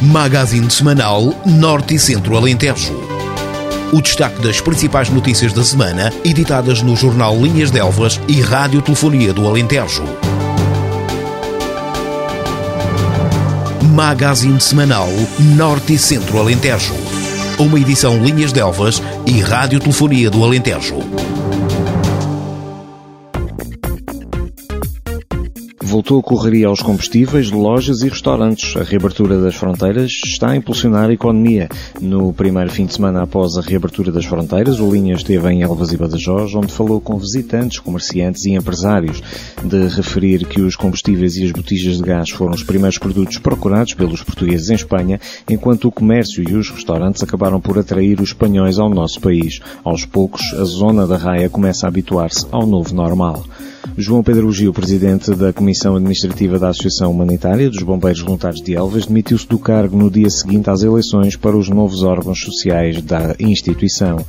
Magazine semanal Norte e Centro Alentejo. O destaque das principais notícias da semana, editadas no jornal Linhas de Elvas e Rádio Telefonia do Alentejo. Magazine semanal Norte e Centro Alentejo. Uma edição Linhas de Elvas e Rádio Telefonia do Alentejo. Voltou a correria aos combustíveis, lojas e restaurantes. A reabertura das fronteiras está a impulsionar a economia. No primeiro fim de semana após a reabertura das fronteiras, o Linhas esteve em Elvas e Badajoz, onde falou com visitantes, comerciantes e empresários. De referir que os combustíveis e as botijas de gás foram os primeiros produtos procurados pelos portugueses em Espanha, enquanto o comércio e os restaurantes acabaram por atrair os espanhóis ao nosso país. Aos poucos, a zona da Raia começa a habituar-se ao novo normal. João Pedro Gil, presidente da Comissão Administrativa da Associação Humanitária dos Bombeiros Voluntários de Elvas, demitiu-se do cargo no dia seguinte às eleições para os novos órgãos sociais da instituição.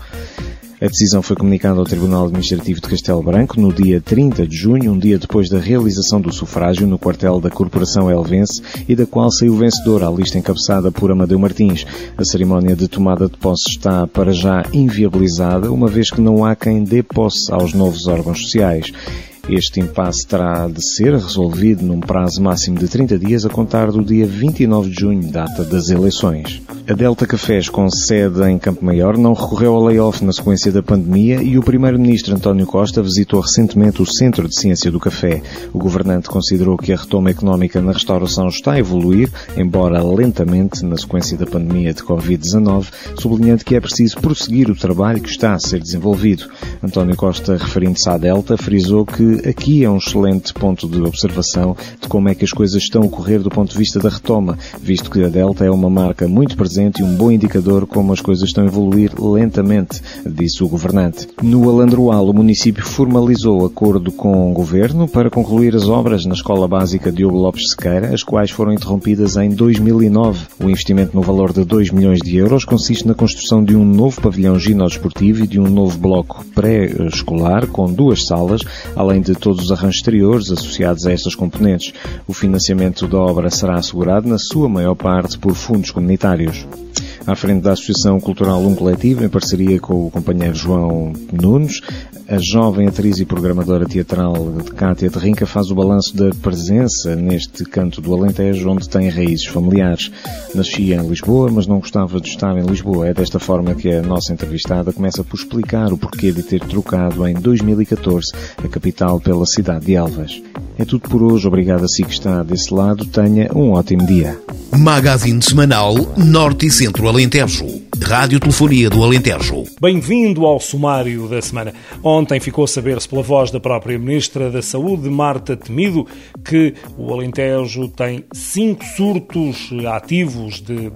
A decisão foi comunicada ao Tribunal Administrativo de Castelo Branco no dia 30 de junho, um dia depois da realização do sufrágio no quartel da Corporação Elvense e da qual saiu vencedor à lista encabeçada por Amadeu Martins. A cerimónia de tomada de posse está para já inviabilizada, uma vez que não há quem dê posse aos novos órgãos sociais. Este impasse terá de ser resolvido num prazo máximo de 30 dias a contar do dia 29 de junho, data das eleições. A Delta Cafés, com sede em Campo Maior, não recorreu ao layoff na sequência da pandemia e o primeiro-ministro António Costa visitou recentemente o Centro de Ciência do Café. O governante considerou que a retoma económica na restauração está a evoluir, embora lentamente, na sequência da pandemia de Covid-19, sublinhando que é preciso prosseguir o trabalho que está a ser desenvolvido. António Costa, referindo-se à Delta, frisou que aqui é um excelente ponto de observação de como é que as coisas estão a ocorrer do ponto de vista da retoma, visto que a Delta é uma marca muito presente e um bom indicador como as coisas estão a evoluir lentamente, disse o governante. No Alandroal, o município formalizou acordo com o governo para concluir as obras na Escola Básica Diogo Lopes Sequeira, as quais foram interrompidas em 2009. O investimento no valor de 2 milhões de euros consiste na construção de um novo pavilhão ginásio-desportivo e de um novo bloco pré-escolar com 2 salas, além de todos os arranjos exteriores associados a estas componentes. O financiamento da obra será assegurado, na sua maior parte, por fundos comunitários. À frente da Associação Cultural Coletivo, em parceria com o companheiro João Nunes, a jovem atriz e programadora teatral de Cátia Terrinca faz o balanço da presença neste canto do Alentejo, onde tem raízes familiares. Nascia em Lisboa, mas não gostava de estar em Lisboa. É desta forma que a nossa entrevistada começa por explicar o porquê de ter trocado em 2014 a capital pela cidade de Elvas. É tudo por hoje. Obrigado a si que está desse lado. Tenha um ótimo dia. Magazine semanal Norte e Centro Alentejo. Rádio Telefonia do Alentejo. Bem-vindo ao sumário da semana. Ontem ficou a saber-se pela voz da própria Ministra da Saúde, Marta Temido, que o Alentejo tem 5 surtos ativos de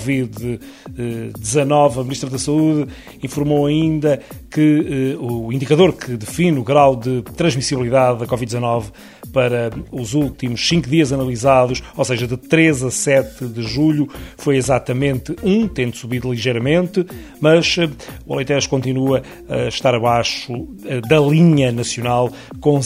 Covid-19. A Ministra da Saúde informou ainda que o indicador que define o grau de transmissibilidade da Covid-19 para os últimos 5 dias analisados, ou seja, de 3 a 7 de julho, foi exatamente 1, tendo subido ligeiramente, mas o Alentejo continua a estar abaixo da linha nacional, com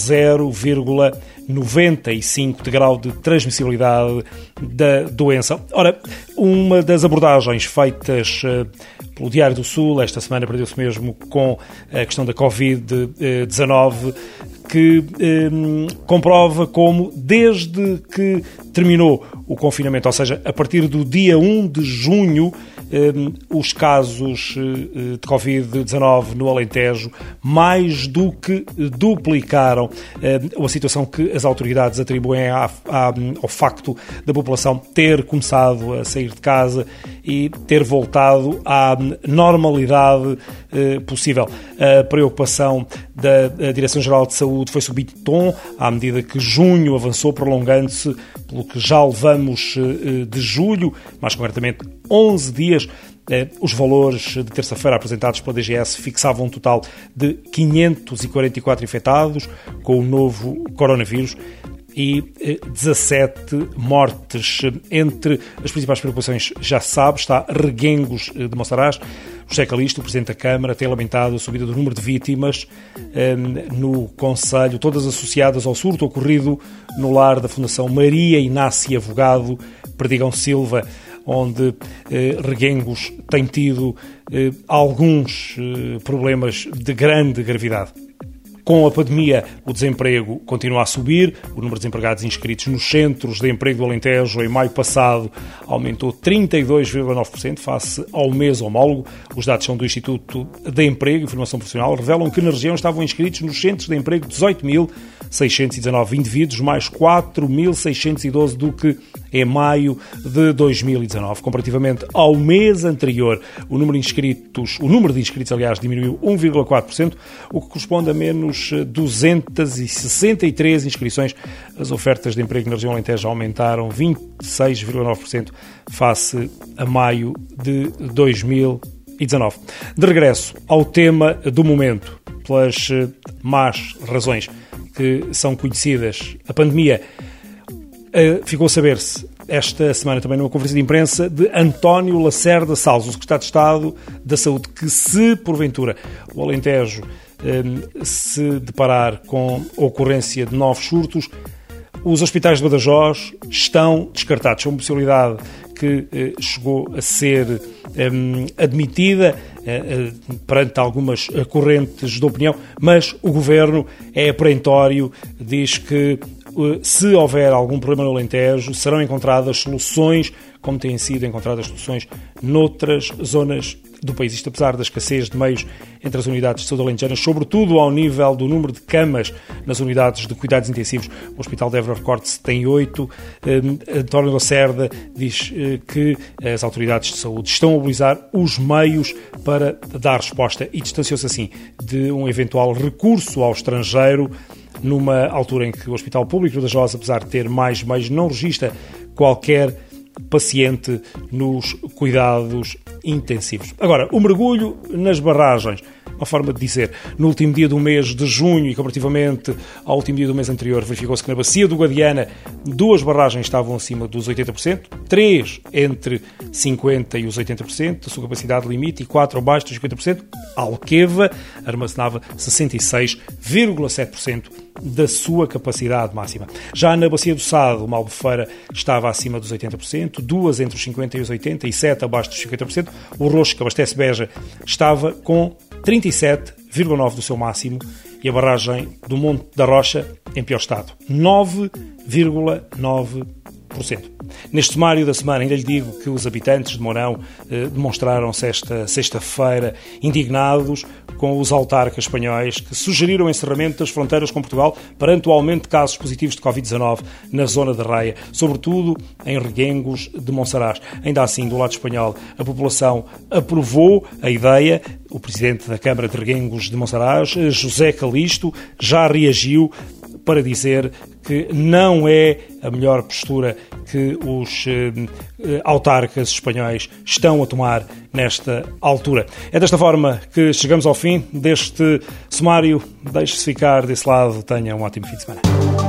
0,95 de grau de transmissibilidade da doença. Ora, uma das abordagens feitas pelo Diário do Sul, esta semana perdeu-se mesmo com a questão da Covid-19, que comprova como, desde que terminou o confinamento, ou seja, a partir do dia 1 de junho, os casos de Covid-19 no Alentejo mais do que duplicaram. Uma situação que as autoridades atribuem ao facto da população ter começado a sair de casa e ter voltado à normalidade possível. A preocupação da Direção-Geral de Saúde foi subir de tom à medida que junho avançou, prolongando-se pelo que já levamos de julho, mais concretamente 11 dias. Os valores de terça-feira apresentados pela DGS fixavam um total de 544 infectados com o novo coronavírus e 17 mortes. Entre as principais preocupações, já se sabe, está Reguengos de Monsaraz. José Calixto, o Presidente da Câmara, tem lamentado a subida do número de vítimas no Conselho, todas associadas ao surto ocorrido no lar da Fundação Maria Inácia Vogado, Perdigão Silva. onde Reguengos tem tido alguns problemas de grande gravidade. Com a pandemia, o desemprego continua a subir. O número de desempregados inscritos nos centros de emprego do Alentejo em maio passado aumentou 32,9% face ao mês homólogo. Os dados são do Instituto de Emprego e Formação Profissional, revelam que na região estavam inscritos nos centros de emprego 18.619 indivíduos, mais 4.612 do que em maio de 2019. Comparativamente ao mês anterior, o número de inscritos, aliás, diminuiu 1,4%, o que corresponde a menos 263 inscrições. As ofertas de emprego na região Alentejo aumentaram 26,9% face a maio de 2019. De regresso ao tema do momento, pelas más razões que são conhecidas, a pandemia, ficou a saber-se esta semana também numa conferência de imprensa de António Lacerda Salles, o secretário de Estado da Saúde, que se porventura o Alentejo se deparar com a ocorrência de novos surtos, os hospitais de Badajoz estão descartados. É uma possibilidade que chegou a ser admitida perante algumas correntes de opinião, mas o Governo é perentório, diz que se houver algum problema no Alentejo, serão encontradas soluções, como têm sido encontradas soluções noutras zonas do país. Isto apesar da escassez de meios entre as unidades de saúde alentejanas, sobretudo ao nível do número de camas nas unidades de cuidados intensivos. O Hospital de Évora, recorde-se, tem 8. António Lacerda diz que as autoridades de saúde estão a mobilizar os meios para dar resposta e distanciou-se assim de um eventual recurso ao estrangeiro, numa altura em que o Hospital Público de Badajoz, apesar de ter mais meios, não registra qualquer paciente nos cuidados intensivos. Agora, o mergulho nas barragens, uma forma de dizer, no último dia do mês de junho e comparativamente ao último dia do mês anterior, verificou-se que na bacia do Guadiana 2 barragens estavam acima dos 80%, 3 entre 50% e os 80%, a sua capacidade limite, e 4 abaixo dos 50%. A Alqueva armazenava 66,7% da sua capacidade máxima. Já na bacia do Sado, uma Albufeira estava acima dos 80%, 2 entre os 50% e os 80% e 7 abaixo dos 50%. O Roxo, que abastece Beja, estava com 37,9% do seu máximo, e a barragem do Monte da Rocha em pior estado, 9,9%. Neste sumário da semana, ainda lhe digo que os habitantes de Mourão demonstraram-se esta sexta-feira indignados com os autarcas espanhóis que sugeriram o encerramento das fronteiras com Portugal perante o aumento de casos positivos de Covid-19 na zona de Raia, sobretudo em Reguengos de Monsaraz. Ainda assim, do lado espanhol, a população aprovou a ideia. O presidente da Câmara de Reguengos de Monsaraz, José Calisto, já reagiu para dizer que não é a melhor postura que os autarcas espanhóis estão a tomar nesta altura. É desta forma que chegamos ao fim deste sumário. Deixe-se ficar desse lado. Tenha um ótimo fim de semana.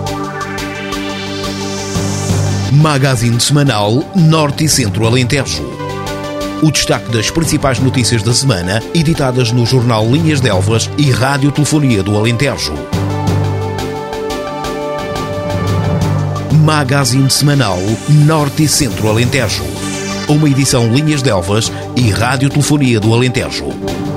Magazine semanal Norte e Centro Alentejo. O destaque das principais notícias da semana, editadas no jornal Linhas de Elvas e Rádio Telefonia do Alentejo. Magazine semanal Norte e Centro Alentejo. Uma edição Linhas de Elvas e Rádio Telefonia do Alentejo.